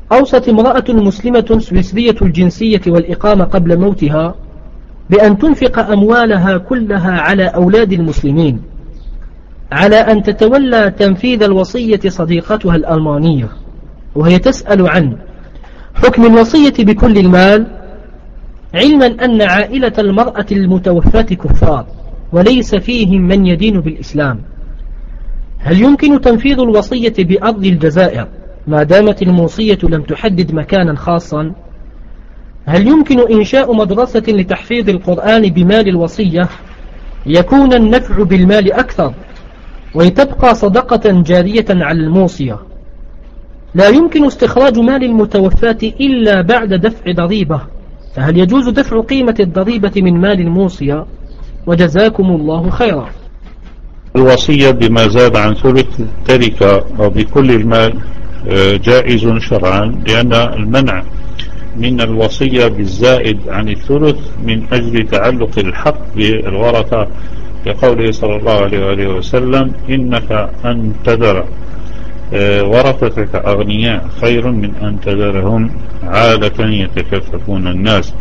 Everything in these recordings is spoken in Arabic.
أوصت امرأة مسلمة سويسرية الجنسية والإقامة قبل موتها بأن تنفق أموالها كلها على أولاد المسلمين، على أن تتولى تنفيذ الوصية صديقتها الألمانية، وهي تسأل عن حكم الوصية بكل المال، علما أن عائلة المرأة المتوفاة كفار وليس فيهم من يدين بالإسلام. هل يمكن تنفيذ الوصية بأرض الجزائر ما دامت الموصية لم تحدد مكانا خاصا؟ هل يمكن إنشاء مدرسة لتحفيظ القرآن بمال الوصية يكون النفع بالمال أكثر وتبقى صدقة جارية على الموصية؟ لا يمكن استخراج مال المتوفاة إلا بعد دفع ضريبة، فهل يجوز دفع قيمة الضريبة من مال الموصية؟ وجزاكم الله خيرا. الوصية بما زاد عن ثلث التركة أو بكل المال جائز شرعا، لأن المنع من الوصية بالزائد عن الثلث من أجل تعلق الحق بالورثة، لقوله صلى الله عليه وآله وسلم: إنك أن تذر ورثتك أغنياء خير من أن تذرهم عالة يتكففون الناس.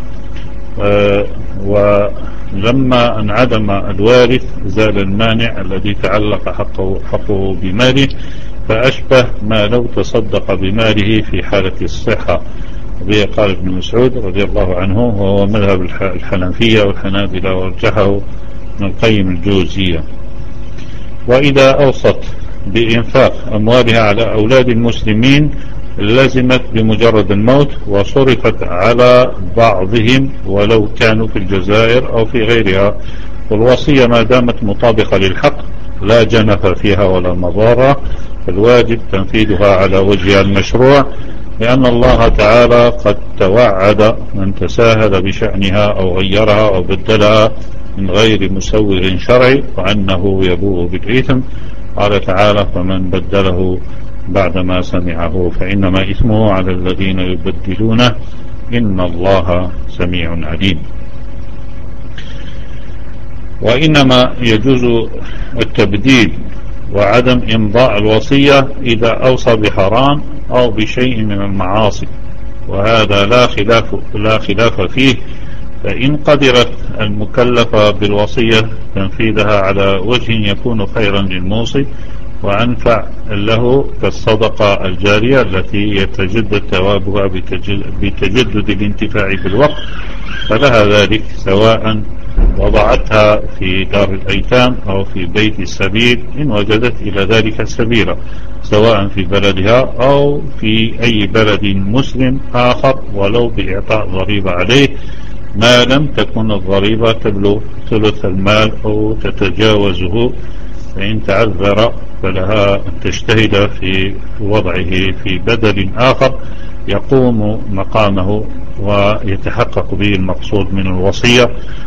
ولما انعدم الوارث زال المانع الذي تعلق حقه بماله، فأشبه ما لو تصدق بماله في حالة الصحة. وبه قال ابن مسعود رضي الله عنه، وهو مذهب الحنفية والحنابلة ورجحه ابن القيم الجوزية. وإذا أوصت بإنفاق أموالها على أولاد المسلمين لزمت بمجرد الموت وصرفت على بعضهم ولو كانوا في الجزائر أو في غيرها، والوصية ما دامت مطابقة للحق لا جنف فيها ولا مضارة، فالواجب تنفيذها على وجهها المشروع، لأن الله تعالى قد توعد من تساهل بشأنها أو غيرها أو بدلها من غير مسور شرعي وأنه يبوء بالإثم. قال تعالى: فمن بدله بعدما سمعه فإنما إثمه على الذين يبدلونه إن الله سميع عليم. وإنما يجوز التبديل وعدم إمضاء الوصية إذا أوصى بحرام أو بشيء من المعاصي، وهذا لا خلاف فيه. فإن قدرت المكلفة بالوصية تنفيذها على وجه يكون خيرا للموصي وأنفع له كالصدقة الجارية التي يتجدد ثوابها بتجدد الانتفاع بالوقت، فلها ذلك سواء وضعتها في دار الأيتام أو في بيت السبيل إن وجدت إلى ذلك سبيلا، سواء في بلدها أو في أي بلد مسلم آخر، ولو بإعطاء ضريبة عليه ما لم تكن الضريبة تبلغ ثلث المال أو تتجاوزه. فإن تعذر فلها أن تجتهد في وضعه في بدل آخر يقوم مقامه ويتحقق به المقصود من الوصية.